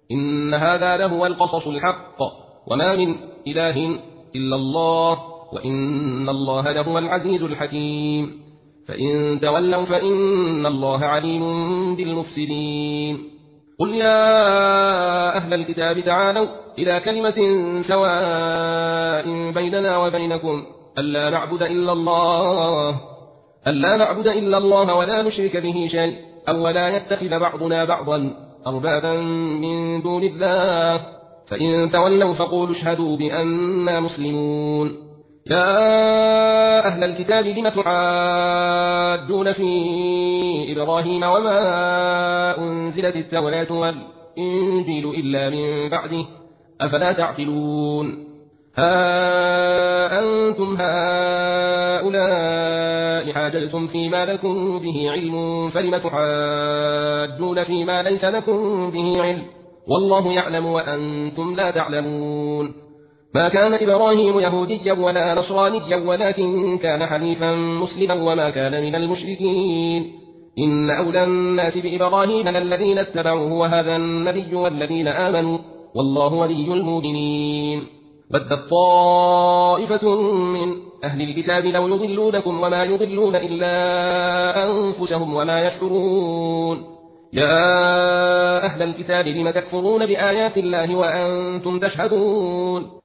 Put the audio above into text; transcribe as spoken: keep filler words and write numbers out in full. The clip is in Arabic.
إن هذا لهو القصص الحق وما من إله إلا الله وإن الله لهو العزيز الحكيم فإن تولوا فإن الله عليم بالمفسدين قل يا أهل الكتاب تعالوا إلى كلمة سواء بيننا وبينكم ألا نعبد إلا الله ألا نعبد إلا الله ولا نشرك به شيء أو ولا يتخذ بعضنا بعضا أربابا من دون الله فإن تولوا فقولوا اشهدوا بأننا مسلمون يا أهل الكتاب لم تعادون في إبراهيم وما أنزلت التوراة والإنجيل إلا من بعده أفلا تعقلون ها أنتم هؤلاء حاجلتم فيما لكم به علم فلم تحاجون فيما ليس لكم به علم والله يعلم وأنتم لا تعلمون ما كان إبراهيم يهوديا ولا نصرانيا ولكن كان حنيفا مسلما وما كان من المشركين إن أولى الناس بإبراهيم للذين اتبعوه وهذا النبي والذين آمنوا والله ولي المؤمنين ودت طائفة من أهل الكتاب لو يضلونكم وما يضلون إلا أنفسهم وما يشعرون يا أهل الكتاب لم تكفرون بآيات الله وأنتم تشهدون